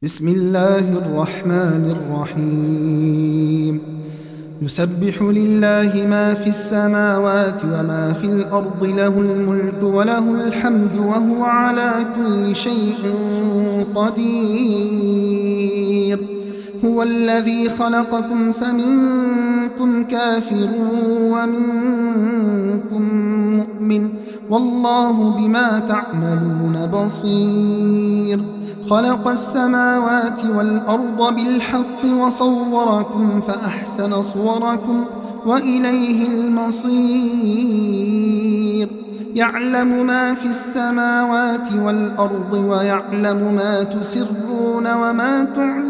بسم الله الرحمن الرحيم يسبح لله ما في السماوات وما في الأرض له الملك وله الحمد وهو على كل شيء قدير هو الذي خلقكم فمنكم كافر ومنكم مؤمن والله بما تعملون بصير خلق السماوات والأرض بالحق وصوركم فأحسن صوركم وإليه المصير يعلم ما في السماوات والأرض ويعلم ما تسرون وما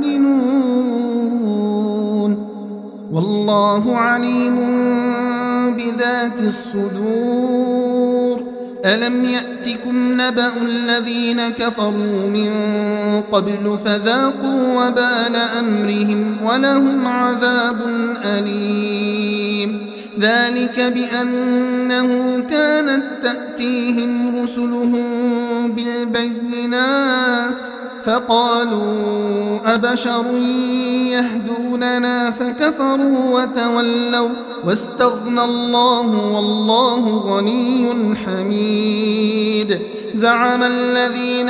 تعلنون والله عليم بذات الصدور ألم يأتكم نبأ الذين كفروا من قبل فذاقوا وبال أمرهم ولهم عذاب أليم ذلك بأنه كانت تأتيهم رسلهم بالبينات فقالوا أبشر يهدوننا فكفروا وتولوا واستغنى الله والله غني حميد زعم الذين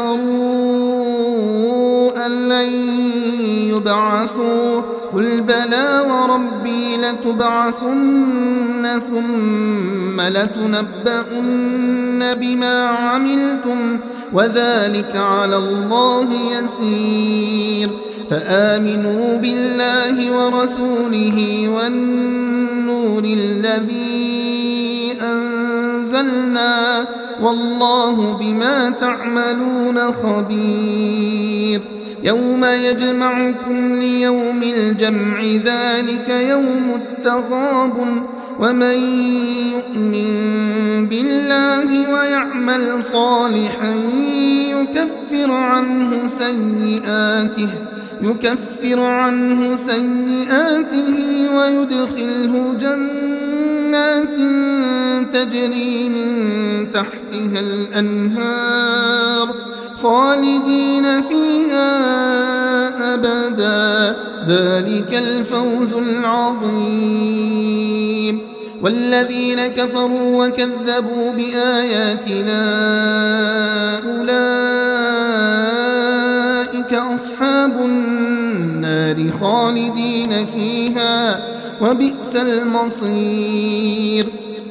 كفروا أن لن يبعثوا قل بلى وربي لتبعثن ثم لتنبؤن بما عملتم وذلك على الله يسير فآمنوا بالله ورسوله والنور الذي أنزلنا والله بما تعملون خبير يوم يجمعكم ليوم الجمع ذلك يوم التغابن ومن يؤمن بالله ويعمل صالحا يكفر عنه سيئاته ويدخله جنات تجري من تحتها الأنهار خالدين فيها أبدا ذلك الفوز العظيم والذين كفروا وكذبوا بآياتنا أولئك أصحاب النار خالدين فيها وبئس المصير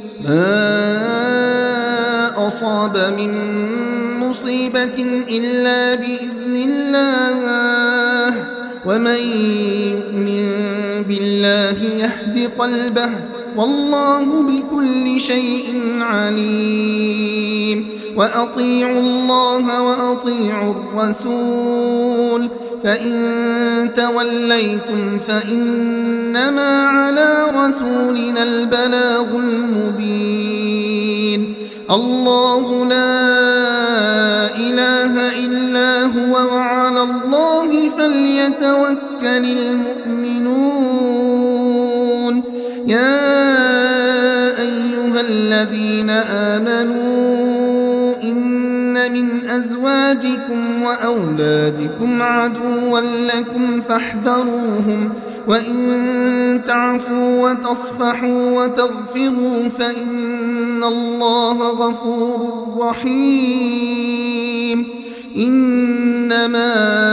ما أصاب من مصيبة إلا بإذن الله ومن يؤمن بالله يهد قلبه والله بكل شيء عليم وأطيعوا الله وأطيعوا الرسول فإن توليتم فإنما على رسولنا البلاغ المبين الله لا إله إلا هو وعلى الله فليتوكل المؤمنون يا أيها الذين آمنوا إن من أزواجكم وأولادكم عدوا لكم فاحذروهم وإن تعفوا وتصفحوا وتغفروا فإن الله غفور رحيم إنما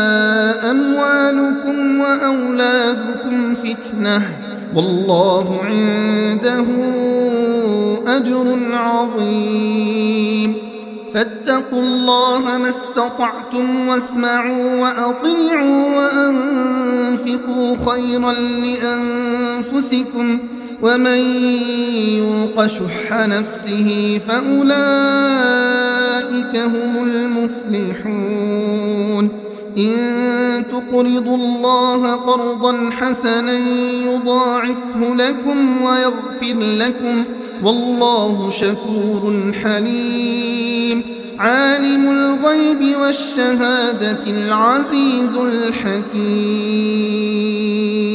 أموالكم وأولادكم فتنة والله عنده أجر عظيم فاتقوا الله ما استطعتم واسمعوا وأطيعوا وأنفقوا خيرا لأنفسكم ومن يوق شح نفسه فأولئك هم المفلحون إن تقرضوا الله قرضا حسنا يضاعفه لكم ويغفر لكم والله شكور حليم عالم الغيب والشهادة العزيز الحكيم